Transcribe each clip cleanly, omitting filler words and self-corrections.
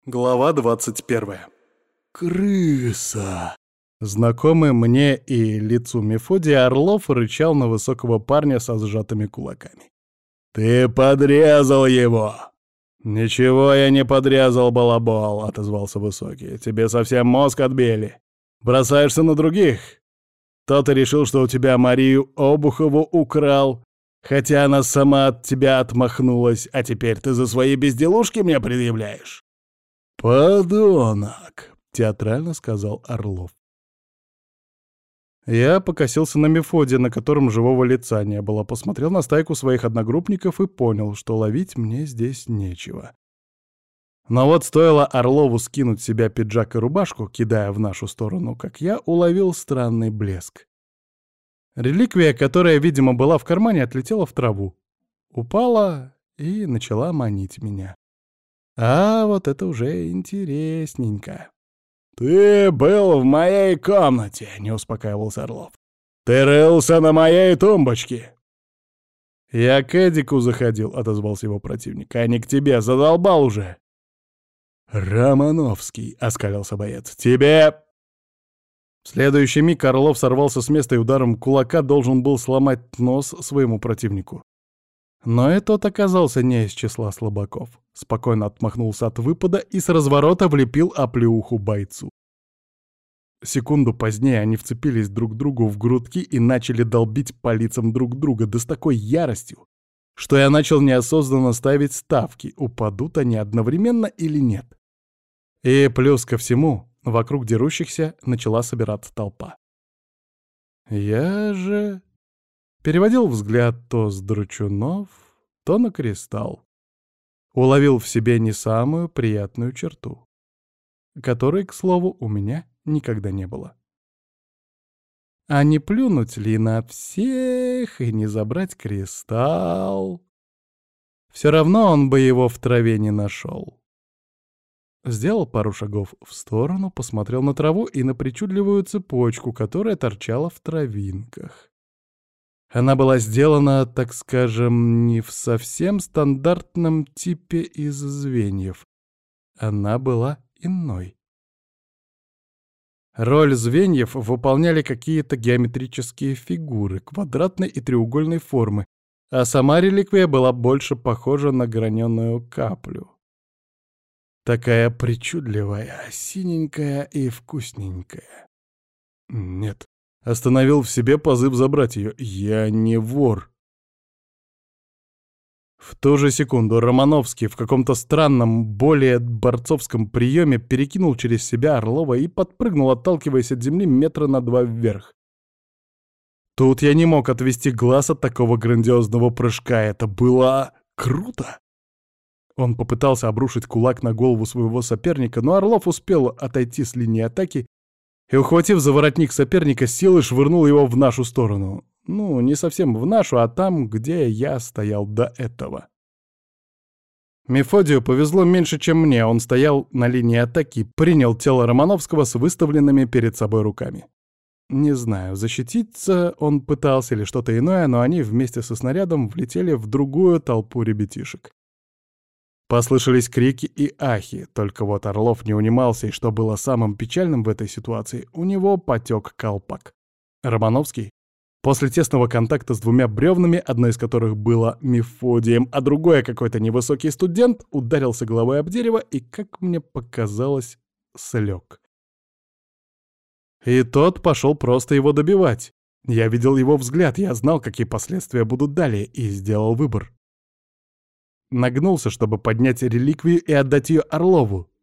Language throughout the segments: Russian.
Глава 21. Крыса. Знакомый мне и лицу Мефодия Орлов рычал на высокого парня со сжатыми кулаками. Ты подрезал его. «Ничего я не подрезал, балабол», — отозвался Высокий. «Тебе совсем мозг отбили. Бросаешься на других. То ты решил, что у тебя Марию Обухову украл, хотя она сама от тебя отмахнулась, а теперь ты за свои безделушки мне предъявляешь?» «Подонок», — театрально сказал Орлов. Я покосился на Мефодия, на котором живого лица не было, посмотрел на стайку своих одногруппников и понял, что ловить мне здесь нечего. Но вот стоило Орлову скинуть с себя пиджак и рубашку, кидая в нашу сторону, как я уловил странный блеск. Реликвия, которая, видимо, была в кармане, отлетела в траву. Упала и начала манить меня. А вот это уже интересненько. «Ты был в моей комнате», — не успокаивался Орлов. «Ты рылся на моей тумбочке». «Я к Эдику заходил», — отозвался его противник, — «а не к тебе, задолбал уже». «Романовский», — оскалился боец, — «тебе...» В следующий миг Орлов сорвался с места и ударом кулака должен был сломать нос своему противнику. Но и тот оказался не из числа слабаков. Спокойно отмахнулся от выпада и с разворота влепил оплеуху бойцу. Секунду позднее они вцепились друг другу в грудки и начали долбить по лицам друг друга, да с такой яростью, что я начал неосознанно ставить ставки, упадут они одновременно или нет. И плюс ко всему, вокруг дерущихся начала собираться толпа. Я же переводил взгляд то с Дручунов, то на Кристалл. Уловил в себе не самую приятную черту, которой, к слову, у меня никогда не было. А не плюнуть ли на всех и не забрать Кристалл? Все равно он бы его в траве не нашел. Сделал пару шагов в сторону, посмотрел на траву и на причудливую цепочку, которая торчала в травинках. Она была сделана, так скажем, не в совсем стандартном типе из звеньев. Она была иной. Роль звеньев выполняли какие-то геометрические фигуры квадратной и треугольной формы, а сама реликвия была больше похожа на граненую каплю. Такая причудливая, синенькая и вкусненькая. Нет. Остановил в себе позыв забрать ее. Я не вор. В ту же секунду Романовский в каком-то странном, более борцовском приеме перекинул через себя Орлова и подпрыгнул, отталкиваясь от земли метра на 2 вверх. Тут я не мог отвести глаз от такого грандиозного прыжка. Это было круто. Он попытался обрушить кулак на голову своего соперника, но Орлов успел отойти с линии атаки и, ухватив за воротник соперника, силой швырнул его в нашу сторону. Ну, не совсем в нашу, а там, где я стоял до этого. Мефодию повезло меньше, чем мне. Он стоял на линии атаки, принял тело Романовского с выставленными перед собой руками. Не знаю, защититься он пытался или что-то иное, но они вместе со снарядом влетели в другую толпу ребятишек. Послышались крики и ахи, только вот Орлов не унимался, и что было самым печальным в этой ситуации, у него потек колпак. Романовский, после тесного контакта с двумя бревнами, одно из которых было Мефодием, а другое какой-то невысокий студент, ударился головой об дерево и, как мне показалось, слег. И тот пошел просто его добивать. Я видел его взгляд, я знал, какие последствия будут далее, и сделал выбор. Нагнулся, чтобы поднять реликвию и отдать ее Орлову.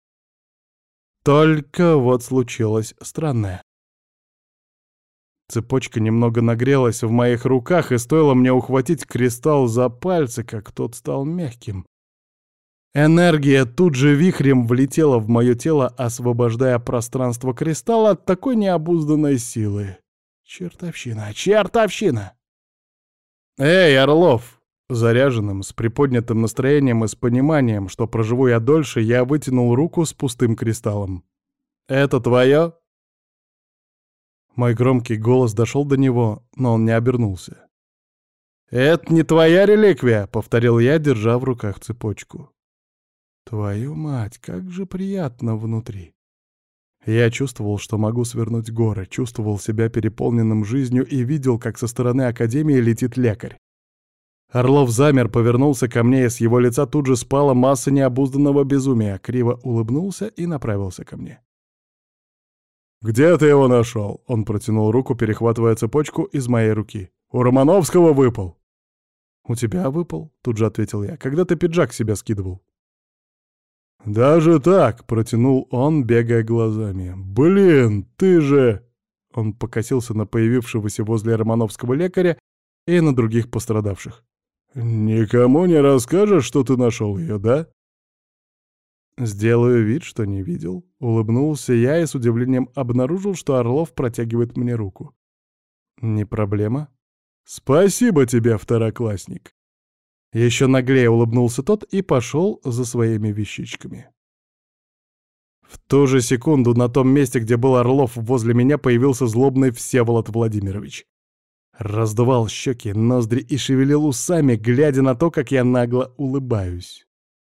Только вот случилось странное. Цепочка немного нагрелась в моих руках, и стоило мне ухватить кристалл за пальцы, как тот стал мягким. Энергия тут же вихрем влетела в мое тело, освобождая пространство кристалла от такой необузданной силы. Чертовщина, чертовщина! «Эй, Орлов!» Заряженным, с приподнятым настроением и с пониманием, что проживу я дольше, я вытянул руку с пустым кристаллом. «Это твое?» Мой громкий голос дошел до него, но он не обернулся. «Это не твоя реликвия», — повторил я, держа в руках цепочку. Твою мать, как же приятно внутри. Я чувствовал, что могу свернуть горы, чувствовал себя переполненным жизнью и видел, как со стороны академии летит лекарь. Орлов замер, повернулся ко мне, и с его лица тут же спала масса необузданного безумия, криво улыбнулся и направился ко мне. «Где ты его нашел?» — он протянул руку, перехватывая цепочку из моей руки. «У Романовского выпал». «У тебя выпал?» — тут же ответил я. «Когда ты пиджак себя скидывал?» «Даже так?» — протянул он, бегая глазами. «Блин, ты же...» Он покосился на появившегося возле Романовского лекаря и на других пострадавших. «Никому не расскажешь, что ты нашел ее, да?» «Сделаю вид, что не видел», — улыбнулся я и с удивлением обнаружил, что Орлов протягивает мне руку. «Не проблема». «Спасибо тебе, второклассник». Еще наглее улыбнулся тот и пошел за своими вещичками. В ту же секунду на том месте, где был Орлов, возле меня появился злобный Всеволод Владимирович. Раздувал щеки, ноздри и шевелил усами, глядя на то, как я нагло улыбаюсь.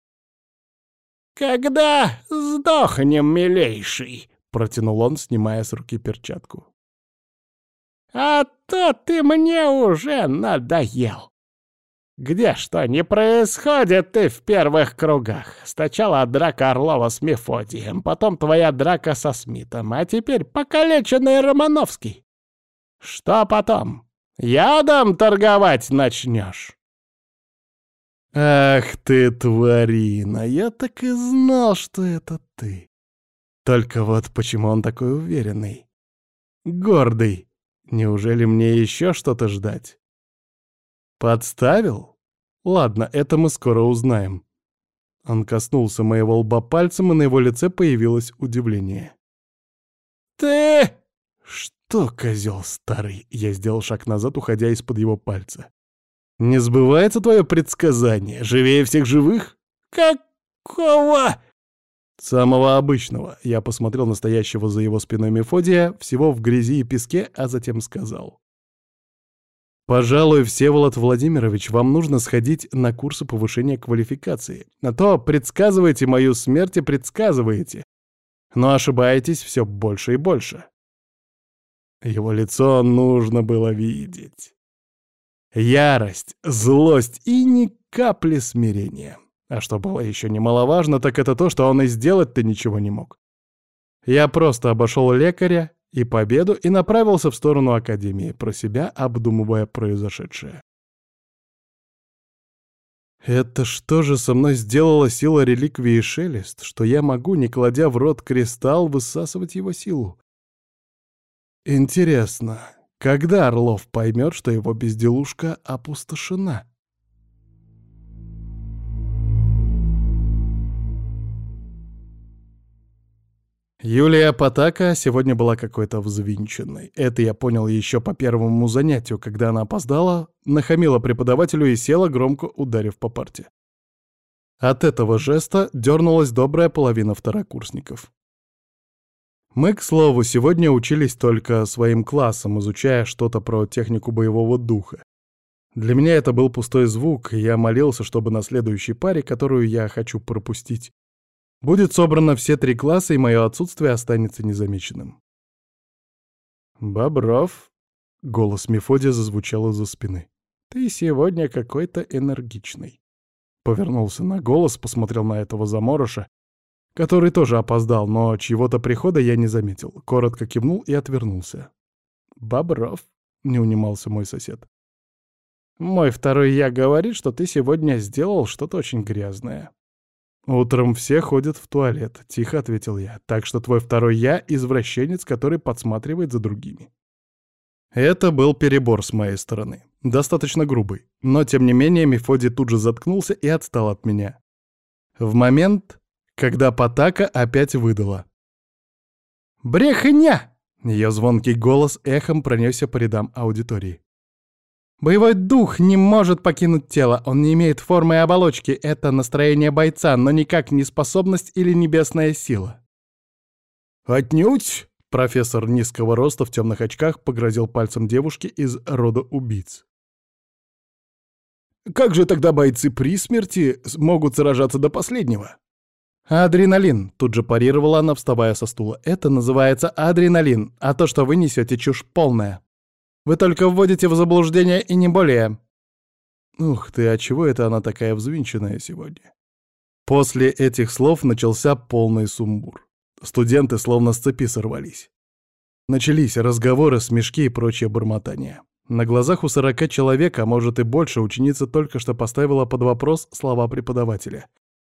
«Когда сдохнем, милейший?» — протянул он, снимая с руки перчатку. «А то ты мне уже надоел. Где что не происходит ты в первых кругах? Сначала драка Орлова с Мефодием, потом твоя драка со Смитом, а теперь покалеченный Романовский. Что потом? Ядом торговать начнешь?» «Ах ты, тварина! Я так и знал, что это ты. Только вот почему он такой уверенный? Гордый. Неужели мне еще что-то ждать? Подставил? Ладно, это мы скоро узнаем». Он коснулся моего лба пальцем, и на его лице появилось удивление. «Ты...» «Что, козел старый?» Я сделал шаг назад, уходя из-под его пальца. «Не сбывается твое предсказание? Живее всех живых?» «Какого?» «Самого обычного». Я посмотрел на стоящего за его спиной Мефодия, всего в грязи и песке, а затем сказал. «Пожалуй, Всеволод Владимирович, вам нужно сходить на курсы повышения квалификации. А то предсказываете мою смерть и предсказываете. Но ошибаетесь все больше и больше». Его лицо нужно было видеть. Ярость, злость и ни капли смирения. А что было еще немаловажно, так это то, что он и сделать-то ничего не мог. Я просто обошел лекаря и победу и направился в сторону академии, про себя обдумывая произошедшее. Это что же со мной сделала сила реликвии Шелест, что я могу, не кладя в рот кристалл, высасывать его силу? Интересно, когда Орлов поймет, что его безделушка опустошена? Юлия Потака сегодня была какой-то взвинченной. Это я понял еще по первому занятию, когда она опоздала, нахамила преподавателю и села, громко ударив по парте. От этого жеста дернулась добрая половина второкурсников. Мы, к слову, сегодня учились только своим классом, изучая что-то про технику боевого духа. Для меня это был пустой звук, и я молился, чтобы на следующей паре, которую я хочу пропустить, будет собрано все 3 класса, и мое отсутствие останется незамеченным. «Бобров», — голос Мефодия зазвучал из-за спины, — «ты сегодня какой-то энергичный». Повернулся на голос, посмотрел на этого заморыша, который тоже опоздал, но чьего-то прихода я не заметил. Коротко кивнул и отвернулся. «Бобров», — не унимался мой сосед. «Мой второй я говорит, что ты сегодня сделал что-то очень грязное». «Утром все ходят в туалет», — тихо ответил я. «Так что твой второй я — извращенец, который подсматривает за другими». Это был перебор с моей стороны. Достаточно грубый. Но, тем не менее, Мефодий тут же заткнулся и отстал от меня. В момент, когда Потака опять выдала. «Брехня!» — ее звонкий голос эхом пронесся по рядам аудитории. «Боевой дух не может покинуть тело, он не имеет формы и оболочки, это настроение бойца, но никак не способность или небесная сила». «Отнюдь!» — профессор низкого роста в темных очках погрозил пальцем девушке из рода убийц. «Как же тогда бойцы при смерти могут сражаться до последнего?» «Адреналин», — тут же парировала она, вставая со стула. «Это называется адреналин, а то, что вы несете, чушь полная. Вы только вводите в заблуждение и не более». Ух ты, а чего это она такая взвинченная сегодня? После этих слов начался полный сумбур. Студенты словно с цепи сорвались. Начались разговоры, смешки и прочее бормотание. На глазах у 40 человек, а может и больше, ученица только что поставила под вопрос слова преподавателя.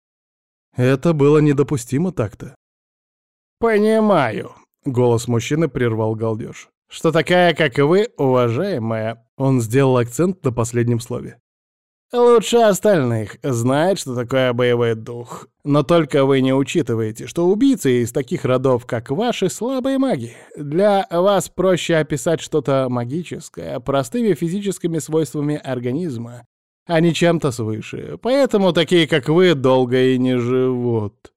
Это было недопустимо так-то. «Понимаю», — голос мужчины прервал галдеж, «что такая, как вы, уважаемая...» Он сделал акцент на последнем слове. «Лучше остальных знает, что такое боевой дух. Но только вы не учитываете, что убийцы из таких родов, как ваши, слабые маги. Для вас проще описать что-то магическое простыми физическими свойствами организма, а не чем-то свыше. Поэтому такие, как вы, долго и не живут».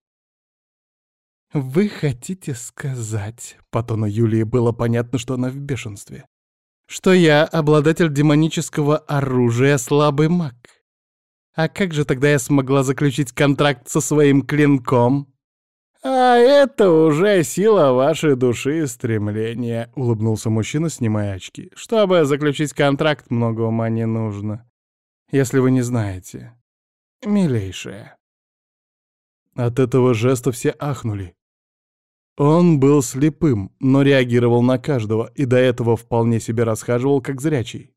«Вы хотите сказать...» — по тону Юлии было понятно, что она в бешенстве. «Что я обладатель демонического оружия, слабый маг? А как же тогда я смогла заключить контракт со своим клинком?» «А это уже сила вашей души и стремления», — улыбнулся мужчина, снимая очки. «Чтобы заключить контракт, много ума не нужно. Если вы не знаете. Милейшая». От этого жеста все ахнули. Он был слепым, но реагировал на каждого, и до этого вполне себе расхаживал, как зрячий.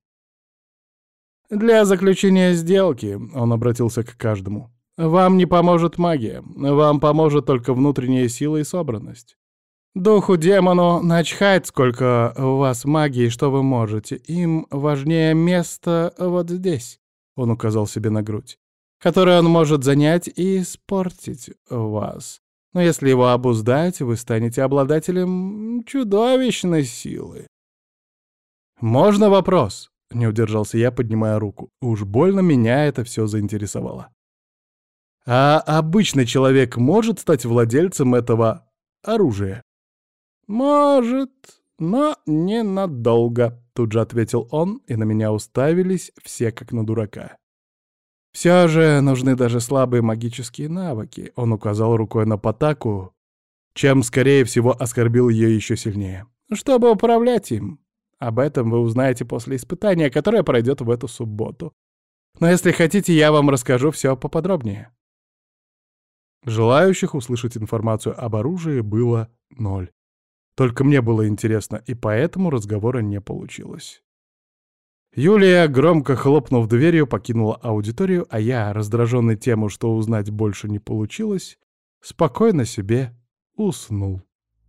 «Для заключения сделки», — он обратился к каждому, — «вам не поможет магия, вам поможет только внутренняя сила и собранность. Духу-демону начхать, сколько у вас магии и что вы можете, им важнее место вот здесь», — он указал себе на грудь, «которое он может занять и испортить вас. Но если его обуздать, вы станете обладателем чудовищной силы». «Можно вопрос?» — не удержался я, поднимая руку. Уж больно меня это все заинтересовало. «А обычный человек может стать владельцем этого оружия?» «Может, но ненадолго», — тут же ответил он, и на меня уставились все как на дурака. «Все же нужны даже слабые магические навыки», — он указал рукой на Потаку, чем, скорее всего, оскорбил ее еще сильнее. «Чтобы управлять им. Об этом вы узнаете после испытания, которое пройдет в эту субботу. Но если хотите, я вам расскажу все поподробнее». Желающих услышать информацию об оружии было 0. Только мне было интересно, и поэтому разговора не получилось. Юлия, громко хлопнув дверью, покинула аудиторию, а я, раздраженный тем, что узнать больше не получилось, спокойно себе уснул.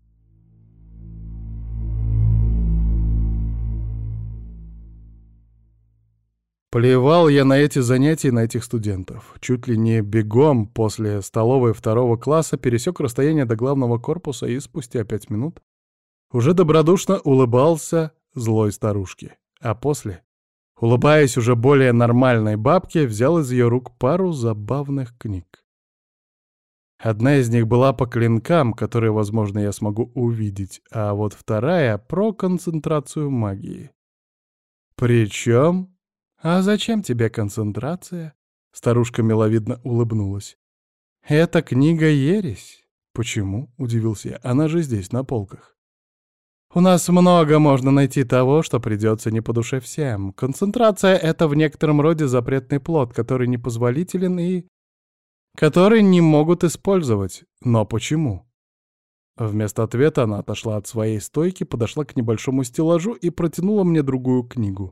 Плевал я на эти занятия и на этих студентов. Чуть ли не бегом после столовой 2 класса пересек расстояние до главного корпуса и спустя 5 минут уже добродушно улыбался злой старушке. А после, улыбаясь уже более нормальной бабке, взял из ее рук пару забавных книг. Одна из них была по клинкам, которые, возможно, я смогу увидеть, а вот вторая — про концентрацию магии. Причем... «А зачем тебе концентрация?» — старушка миловидно улыбнулась. «Эта книга ересь». «Почему?» — удивился я. «Она же здесь, на полках». «У нас много можно найти того, что придется не по душе всем. Концентрация — это в некотором роде запретный плод, который непозволителен и... который не могут использовать. Но почему?» Вместо ответа она отошла от своей стойки, подошла к небольшому стеллажу и протянула мне другую книгу.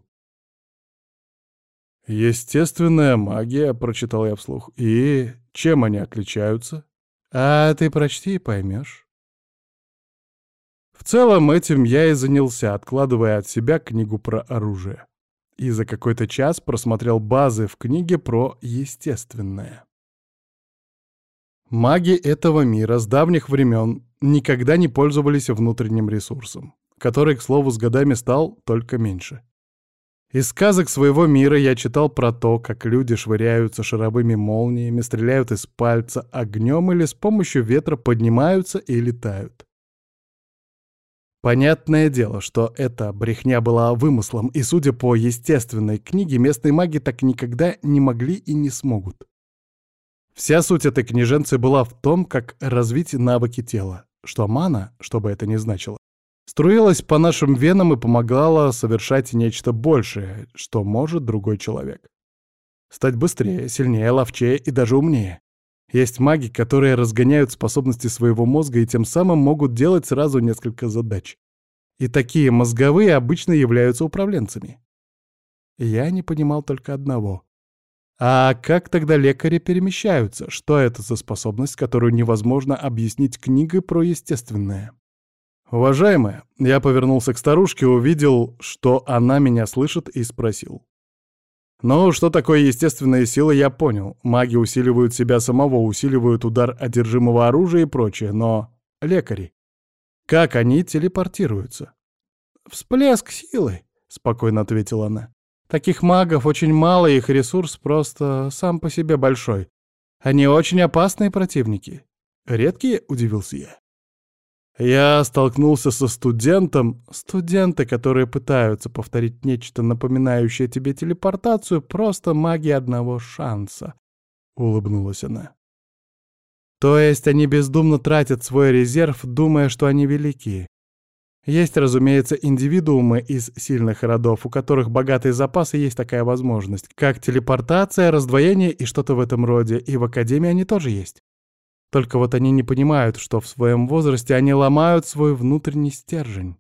«Естественная магия», — прочитал я вслух. «И чем они отличаются?» «А ты прочти и поймешь». В целом этим я и занялся, откладывая от себя книгу про оружие. И за какой-то час просмотрел базы в книге про естественное. Маги этого мира с давних времен никогда не пользовались внутренним ресурсом, который, к слову, с годами стал только меньше. Из сказок своего мира я читал про то, как люди швыряются шаровыми молниями, стреляют из пальца огнем или с помощью ветра поднимаются и летают. Понятное дело, что эта брехня была вымыслом, и, судя по естественной книге, местные маги так никогда не могли и не смогут. Вся суть этой книженцы была в том, как развить навыки тела, что мана, что бы это ни значило, струилась по нашим венам и помогала совершать нечто большее, что может другой человек. Стать быстрее, сильнее, ловчее и даже умнее. Есть маги, которые разгоняют способности своего мозга и тем самым могут делать сразу несколько задач. И такие мозговые обычно являются управленцами. Я не понимал только одного. А как тогда лекари перемещаются? Что это за способность, которую невозможно объяснить книгой про естественное? «Уважаемая», я повернулся к старушке, увидел, что она меня слышит, и спросил. «Ну, что такое естественные силы, я понял. Маги усиливают себя самого, усиливают удар одержимого оружия и прочее, но лекари, как они телепортируются?» «Всплеск силы», — спокойно ответила она. «Таких магов очень мало, их ресурс просто сам по себе большой. Они очень опасные противники». «Редкие?» — удивился я. Я столкнулся со студентом. Студенты, которые пытаются повторить нечто напоминающее тебе телепортацию, просто маги одного шанса, — улыбнулась она. То есть они бездумно тратят свой резерв, думая, что они великие. Есть, разумеется, индивидуумы из сильных родов, у которых богатые запасы, есть такая возможность, как телепортация, раздвоение и что-то в этом роде, и в Академии они тоже есть. Только вот они не понимают, что в своем возрасте они ломают свой внутренний стержень.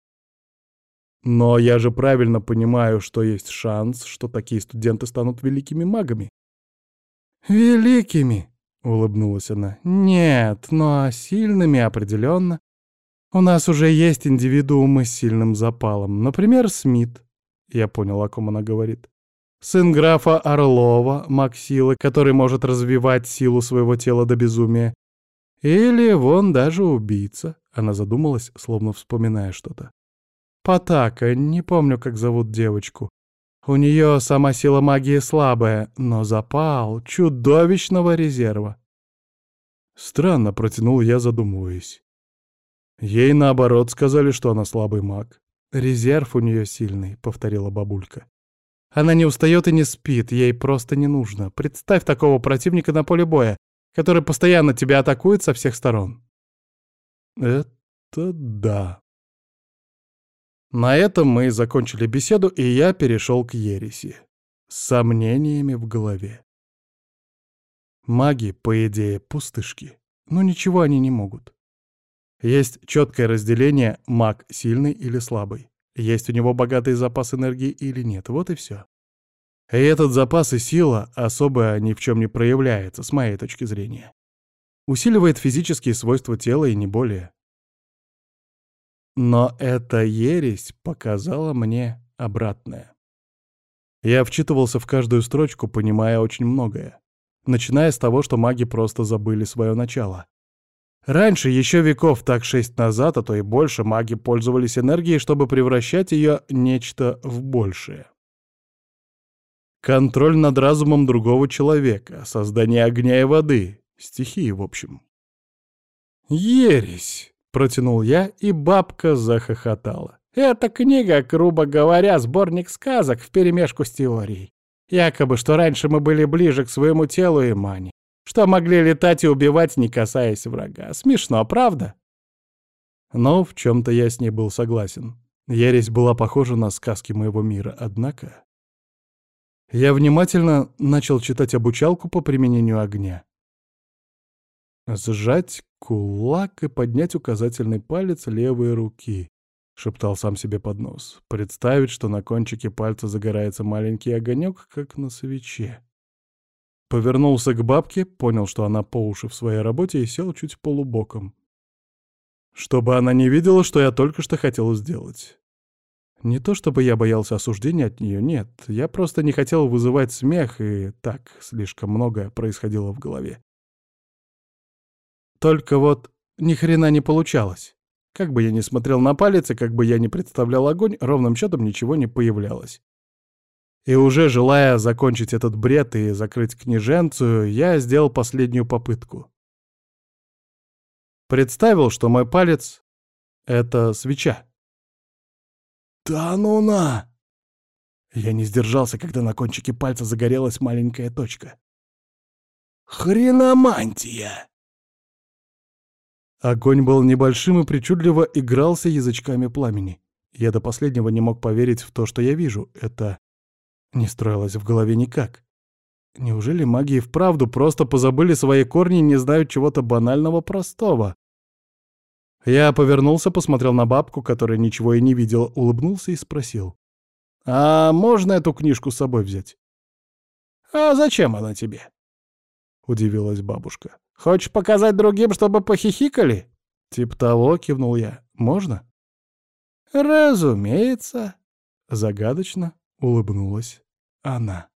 Но я же правильно понимаю, что есть шанс, что такие студенты станут великими магами. «Великими!» — улыбнулась она. «Нет, но сильными определенно. У нас уже есть индивидуумы с сильным запалом. Например, Смит». Я понял, о ком она говорит. Сын графа Орлова, маг силы, который может развивать силу своего тела до безумия. Или вон даже убийца. Она задумалась, словно вспоминая что-то. Потака, не помню, как зовут девочку. У нее сама сила магии слабая, но запал чудовищного резерва. Странно, протянул я, задумываясь. Ей, наоборот, сказали, что она слабый маг. Резерв у нее сильный, повторила бабулька. Она не устает и не спит, ей просто не нужно. Представь такого противника на поле боя, который постоянно тебя атакует со всех сторон. Это да. На этом мы закончили беседу, и я перешел к ереси. С сомнениями в голове. Маги, по идее, пустышки. Но ничего они не могут. Есть четкое разделение маг сильный или слабый. Есть у него богатый запас энергии или нет, вот и все. И этот запас и сила особо ни в чем не проявляется, с моей точки зрения. Усиливает физические свойства тела и не более. Но эта ересь показала мне обратное. Я вчитывался в каждую строчку, понимая очень многое. Начиная с того, что маги просто забыли свое начало. Раньше, еще веков так 6 назад, а то и больше, маги пользовались энергией, чтобы превращать ее нечто в большее. Контроль над разумом другого человека, создание огня и воды, стихии, в общем. «Ересь!» — протянул я, и бабка захохотала. «Эта книга, грубо говоря, сборник сказок вперемешку с теорией. Якобы, что раньше мы были ближе к своему телу и мане, что могли летать и убивать, не касаясь врага. Смешно, правда?» Но в чем-то я с ней был согласен. Ересь была похожа на сказки моего мира, однако... Я внимательно начал читать обучалку по применению огня. «Сжать кулак и поднять указательный палец левой руки», — шептал сам себе под нос. «Представить, что на кончике пальца загорается маленький огонек, как на свече». Повернулся к бабке, понял, что она по уши в своей работе, и сел чуть полубоком. Чтобы она не видела, что я только что хотел сделать. Не то чтобы я боялся осуждения от нее, нет. Я просто не хотел вызывать смех, и так слишком многое происходило в голове. Только вот ни хрена не получалось. Как бы я ни смотрел на палец, и как бы я ни представлял огонь, ровным счетом ничего не появлялось. И уже желая закончить этот бред и закрыть книженцию, я сделал последнюю попытку. Представил, что мой палец — это свеча. «Да ну на!» Я не сдержался, когда на кончике пальца загорелась маленькая точка. Хреномантия! Огонь был небольшим и причудливо игрался язычками пламени. Я до последнего не мог поверить в то, что я вижу. Это не строилось в голове никак. Неужели маги и вправду просто позабыли свои корни и не знают чего-то банального простого? Я повернулся, посмотрел на бабку, которая ничего и не видела, улыбнулся и спросил. «А можно эту книжку с собой взять?» А зачем она тебе? — удивилась бабушка. Хочешь показать другим, чтобы похихикали? «Тип того», — кивнул я. «Можно?» Разумеется. Загадочно улыбнулась она.